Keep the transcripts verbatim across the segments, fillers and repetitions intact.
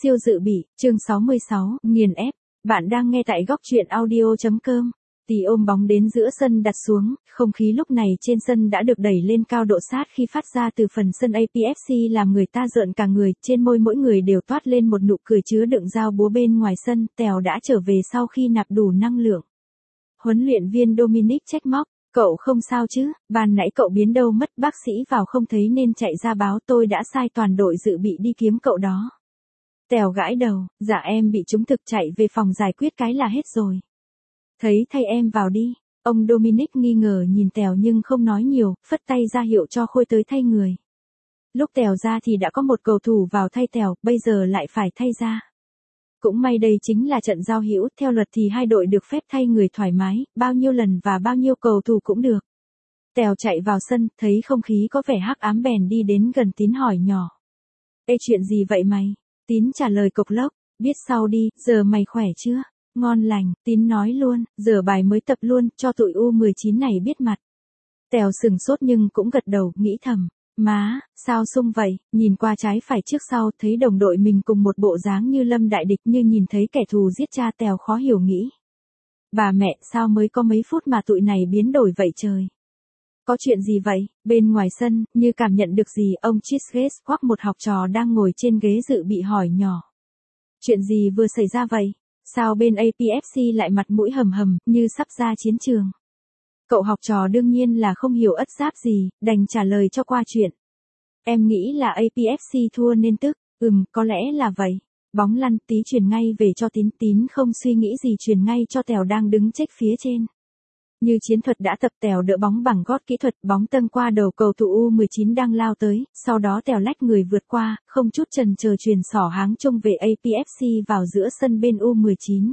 Siêu dự bị, chương sáu mươi sáu, nghiền ép. Bạn đang nghe tại góc truyện audio chấm com. Tỷ ôm bóng đến giữa sân đặt xuống, không khí lúc này trên sân đã được đẩy lên cao độ sát khi phát ra từ phần sân a pê ép xê làm người ta rợn cả người, trên môi mỗi người đều toát lên một nụ cười chứa đựng dao búa bên ngoài sân. Tèo đã trở về sau khi nạp đủ năng lượng. Huấn luyện viên Dominic trách móc, cậu không sao chứ, ban nãy cậu biến đâu mất, bác sĩ vào không thấy nên chạy ra báo tôi đã sai toàn đội dự bị đi kiếm cậu đó. Tèo gãi đầu, dạ em bị trúng thực, chạy về phòng giải quyết cái là hết rồi. Thấy thay em vào đi. Ông Dominic nghi ngờ nhìn Tèo nhưng không nói nhiều, phất tay ra hiệu cho Khôi tới thay người. Lúc Tèo ra thì đã có một cầu thủ vào thay Tèo, bây giờ lại phải thay ra. Cũng may đây chính là trận giao hữu, theo luật thì hai đội được phép thay người thoải mái, bao nhiêu lần và bao nhiêu cầu thủ cũng được. Tèo chạy vào sân, thấy không khí có vẻ hắc ám bèn đi đến gần Tín hỏi nhỏ. Ê, chuyện gì vậy mày? Tín trả lời cộc lốc, biết sau đi, giờ mày khỏe chưa? Ngon lành, Tín nói luôn, giờ bài mới tập luôn, cho tụi u mười chín này biết mặt. Tèo sừng sốt nhưng cũng gật đầu, nghĩ thầm, má, sao sung vậy, nhìn qua trái phải trước sau, thấy đồng đội mình cùng một bộ dáng như lâm đại địch, như nhìn thấy kẻ thù giết cha. Tèo khó hiểu nghĩ. Bà mẹ, sao mới có mấy phút mà tụi này biến đổi vậy trời? Có chuyện gì vậy? Bên ngoài sân, như cảm nhận được gì, ông Chisgate hoặc một học trò đang ngồi trên ghế dự bị hỏi nhỏ. Chuyện gì vừa xảy ra vậy? Sao bên a pê ép xê lại mặt mũi hầm hầm, như sắp ra chiến trường? Cậu học trò đương nhiên là không hiểu ất giáp gì, đành trả lời cho qua chuyện. Em nghĩ là a pê ép xê thua nên tức, ừm, có lẽ là vậy. Bóng lăn, tí truyền ngay về cho Tín. Tín không suy nghĩ gì truyền ngay cho Tèo đang đứng check phía trên. Như chiến thuật đã tập, Tèo đỡ bóng bằng gót kỹ thuật, bóng tâng qua đầu cầu thủ u mười chín đang lao tới, sau đó Tèo lách người vượt qua, không chút chần chờ truyền xỏ háng trông về a pê ép xê vào giữa sân bên u mười chín.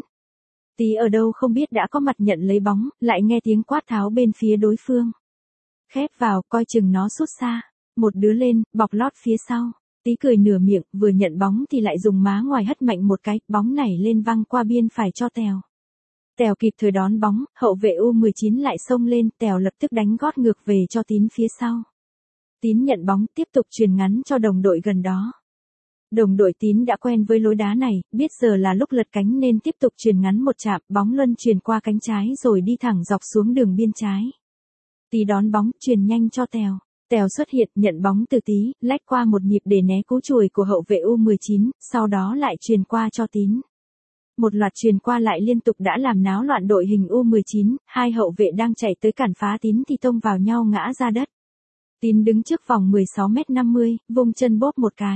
Tí ở đâu không biết đã có mặt nhận lấy bóng, lại nghe tiếng quát tháo bên phía đối phương. Khép vào, coi chừng nó sút xa. Một đứa lên, bọc lót phía sau. Tí cười nửa miệng, vừa nhận bóng thì lại dùng má ngoài hất mạnh một cái, bóng nảy lên văng qua biên phải cho Tèo. Tèo kịp thời đón bóng, hậu vệ u mười chín lại xông lên, Tèo lập tức đánh gót ngược về cho Tín phía sau. Tín nhận bóng, tiếp tục truyền ngắn cho đồng đội gần đó. Đồng đội Tín đã quen với lối đá này, biết giờ là lúc lật cánh nên tiếp tục truyền ngắn một chạm, bóng luân truyền qua cánh trái rồi đi thẳng dọc xuống đường biên trái. Tí đón bóng, truyền nhanh cho Tèo. Tèo xuất hiện, nhận bóng từ Tí, lách qua một nhịp để né cú chùi của hậu vệ u mười chín, sau đó lại truyền qua cho Tín. Một loạt truyền qua lại liên tục đã làm náo loạn đội hình u mười chín, hai hậu vệ đang chạy tới cản phá Tín thì tông vào nhau ngã ra đất. Tín đứng trước vòng mười sáu mét năm mươi, vung chân bóp một cái.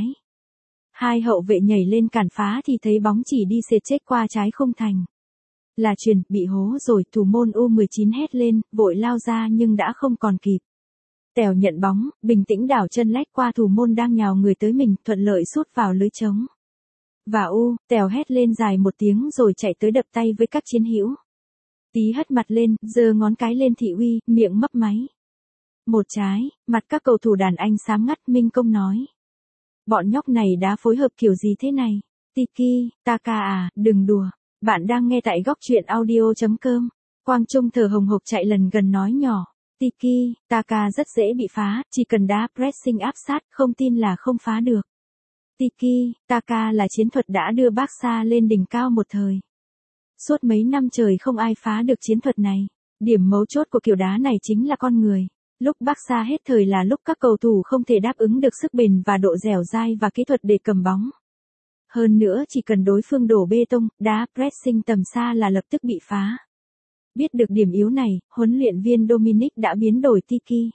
Hai hậu vệ nhảy lên cản phá thì thấy bóng chỉ đi xệt chết qua trái khung thành. Là chuyền, bị hố rồi, thủ môn u mười chín hét lên, vội lao ra nhưng đã không còn kịp. Tèo nhận bóng, bình tĩnh đảo chân lách qua thủ môn đang nhào người tới mình, thuận lợi sút vào lưới trống. Và u, Tèo hét lên dài một tiếng rồi chạy tới đập tay với các chiến hữu. Tí hất mặt lên, giơ ngón cái lên thị uy, miệng mấp máy. Một trái, mặt các cầu thủ đàn anh xám ngắt. Minh Công nói. Bọn nhóc này đã phối hợp kiểu gì thế này? Tiki, Taka à, đừng đùa. Bạn đang nghe tại góc truyện audio chấm com. Quang Trung thở hồng hộc chạy lần gần nói nhỏ. Tiki, Taka rất dễ bị phá, chỉ cần đá pressing áp sát, không tin là không phá được. Tiki, Taka là chiến thuật đã đưa Barca lên đỉnh cao một thời. Suốt mấy năm trời không ai phá được chiến thuật này. Điểm mấu chốt của kiểu đá này chính là con người. Lúc Barca hết thời là lúc các cầu thủ không thể đáp ứng được sức bền và độ dẻo dai và kỹ thuật để cầm bóng. Hơn nữa chỉ cần đối phương đổ bê tông, đá pressing tầm xa là lập tức bị phá. Biết được điểm yếu này, huấn luyện viên Dominic đã biến đổi Tiki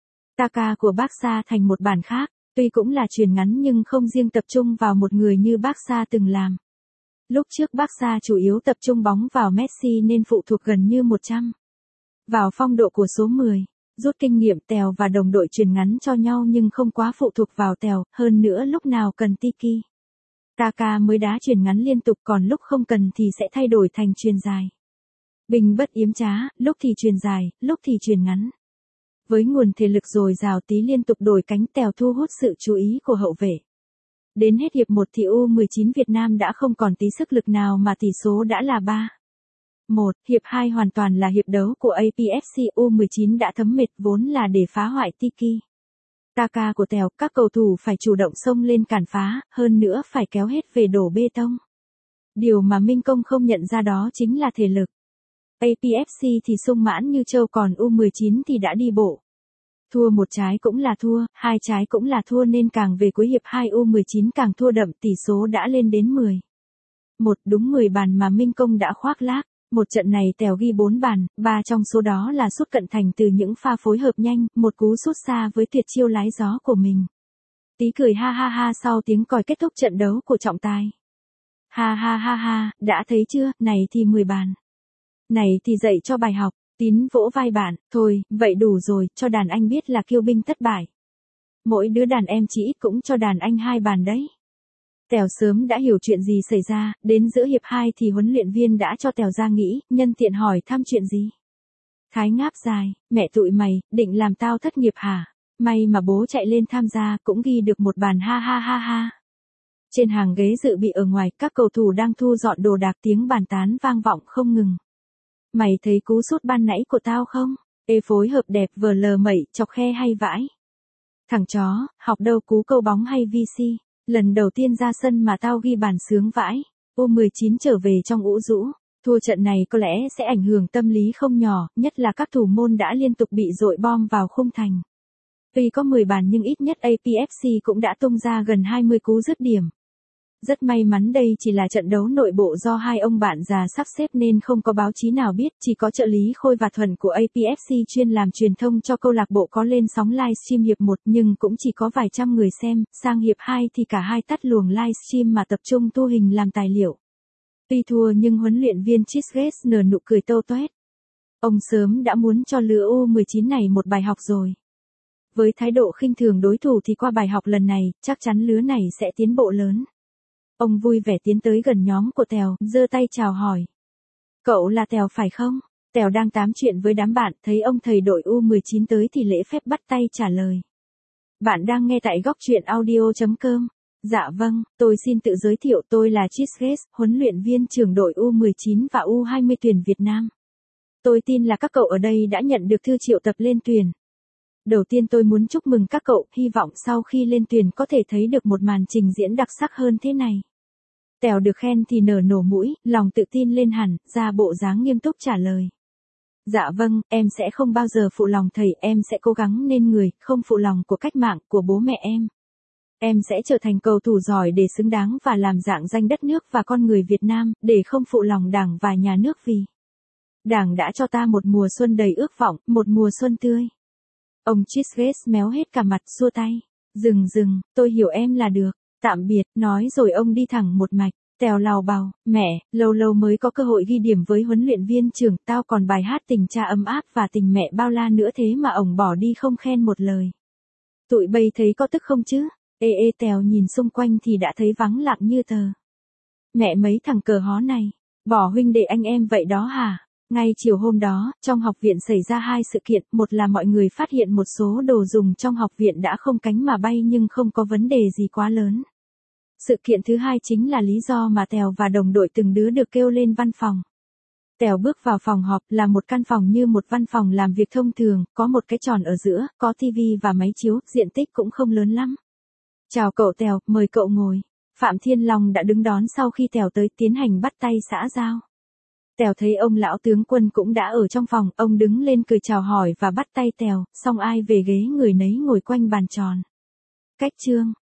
Taka của Barca thành một bản khác. Tuy cũng là truyền ngắn nhưng không riêng tập trung vào một người như Barca từng làm. Lúc trước Barca chủ yếu tập trung bóng vào Messi nên phụ thuộc gần như một trăm vào phong độ của số mười. Rút kinh nghiệm, Tèo và đồng đội truyền ngắn cho nhau nhưng không quá phụ thuộc vào Tèo, hơn nữa lúc nào cần Tiki Taka mới đá truyền ngắn liên tục, còn lúc không cần thì sẽ thay đổi thành truyền dài. Bình bất yếm trá, lúc thì truyền dài, lúc thì truyền ngắn. Với nguồn thể lực dồi dào, Tí liên tục đổi cánh, Tèo thu hút sự chú ý của hậu vệ. Đến hết hiệp một thì u mười chín Việt Nam đã không còn tí sức lực nào mà tỷ số đã là ba một. Hiệp hai hoàn toàn là hiệp đấu của a pê ép xê, u mười chín đã thấm mệt, vốn là để phá hoại Tiki Ta ca của Tèo, các cầu thủ phải chủ động xông lên cản phá, hơn nữa phải kéo hết về đổ bê tông. Điều mà Minh Công không nhận ra đó chính là thể lực. a pê ép xê thì sung mãn như trâu còn u mười chín thì đã đi bộ. Thua một trái cũng là thua, hai trái cũng là thua nên càng về cuối hiệp hai u mười chín càng thua đậm, tỷ số đã lên đến mười. Một đúng mười bàn mà Minh Công đã khoác lác. Một trận này Tèo ghi bốn bàn, ba trong số đó là sút cận thành từ những pha phối hợp nhanh, một cú sút xa với tuyệt chiêu lái gió của mình. Tí cười ha ha ha sau tiếng còi kết thúc trận đấu của trọng tài. Ha ha ha ha, đã thấy chưa, này thì mười bàn. Này thì dạy cho bài học. Tín vỗ vai bạn, thôi, vậy đủ rồi, cho đàn anh biết là kiêu binh thất bại. Mỗi đứa đàn em chỉ ít cũng cho đàn anh hai bàn đấy. Tèo sớm đã hiểu chuyện gì xảy ra, đến giữa hiệp hai thì huấn luyện viên đã cho Tèo ra nghỉ, nhân tiện hỏi thăm chuyện gì. Thái ngáp dài, mẹ tụi mày, định làm tao thất nghiệp hả? May mà bố chạy lên tham gia cũng ghi được một bàn ha ha ha ha. Trên hàng ghế dự bị ở ngoài, các cầu thủ đang thu dọn đồ đạc, tiếng bàn tán vang vọng không ngừng. Mày thấy cú sút ban nãy của tao không? Ê phối hợp đẹp vờ lờ mẩy, chọc khe hay vãi. Thằng chó, học đâu cú câu bóng hay vê xê. Lần đầu tiên ra sân mà tao ghi bàn sướng vãi. u mười chín trở về trong ủ rũ. Thua trận này có lẽ sẽ ảnh hưởng tâm lý không nhỏ, nhất là các thủ môn đã liên tục bị dội bom vào khung thành. Tuy có mười bàn nhưng ít nhất a pê ép xê cũng đã tung ra gần hai mươi cú dứt điểm. Rất may mắn đây chỉ là trận đấu nội bộ do hai ông bạn già sắp xếp nên không có báo chí nào biết, chỉ có trợ lý Khôi và Thuận của a pê ép xê chuyên làm truyền thông cho câu lạc bộ có lên sóng livestream hiệp một nhưng cũng chỉ có vài trăm người xem, sang hiệp hai thì cả hai tắt luồng livestream mà tập trung thu hình làm tài liệu. Tuy thua nhưng huấn luyện viên Chizges nở nụ cười tâu toét. Ông sớm đã muốn cho lứa u mười chín này một bài học rồi. Với thái độ khinh thường đối thủ thì qua bài học lần này, chắc chắn lứa này sẽ tiến bộ lớn. Ông vui vẻ tiến tới gần nhóm của Tèo, giơ tay chào hỏi. Cậu là Tèo phải không? Tèo đang tám chuyện với đám bạn, thấy ông thầy đội u mười chín tới thì lễ phép bắt tay trả lời. Bạn đang nghe tại góc truyện audio chấm com. Dạ vâng, tôi xin tự giới thiệu, tôi là Chizges, huấn luyện viên trưởng đội u mười chín và u hai mươi tuyển Việt Nam. Tôi tin là các cậu ở đây đã nhận được thư triệu tập lên tuyển. Đầu tiên tôi muốn chúc mừng các cậu, hy vọng sau khi lên tuyển có thể thấy được một màn trình diễn đặc sắc hơn thế này. Tèo được khen thì nở nổ mũi, lòng tự tin lên hẳn, ra bộ dáng nghiêm túc trả lời. Dạ vâng, em sẽ không bao giờ phụ lòng thầy, em sẽ cố gắng nên người, không phụ lòng của cách mạng, của bố mẹ em. Em sẽ trở thành cầu thủ giỏi để xứng đáng và làm rạng danh đất nước và con người Việt Nam, để không phụ lòng Đảng và nhà nước vì Đảng đã cho ta một mùa xuân đầy ước vọng, một mùa xuân tươi. Ông Chizges méo hết cả mặt, xua tay. Dừng dừng, tôi hiểu em là được. Tạm biệt, nói rồi ông đi thẳng một mạch. Tèo lào bào, mẹ, lâu lâu mới có cơ hội ghi điểm với huấn luyện viên trưởng, tao còn bài hát tình cha ấm áp và tình mẹ bao la nữa thế mà ổng bỏ đi không khen một lời. Tụi bây thấy có tức không chứ? Ê ê Tèo nhìn xung quanh thì đã thấy vắng lặng như tờ. Mẹ mấy thằng cờ hó này, bỏ huynh đệ anh em vậy đó hả? Ngay chiều hôm đó, trong học viện xảy ra hai sự kiện, một là mọi người phát hiện một số đồ dùng trong học viện đã không cánh mà bay nhưng không có vấn đề gì quá lớn. Sự kiện thứ hai chính là lý do mà Tèo và đồng đội từng đứa được kêu lên văn phòng. Tèo bước vào phòng họp, là một căn phòng như một văn phòng làm việc thông thường, có một cái tròn ở giữa, có tivi và máy chiếu, diện tích cũng không lớn lắm. Chào cậu Tèo, mời cậu ngồi. Phạm Thiên Long đã đứng đón sau khi Tèo tới, tiến hành bắt tay xã giao. Tèo thấy ông lão tướng quân cũng đã ở trong phòng, ông đứng lên cười chào hỏi và bắt tay Tèo, xong ai về ghế người nấy ngồi quanh bàn tròn. Cách chương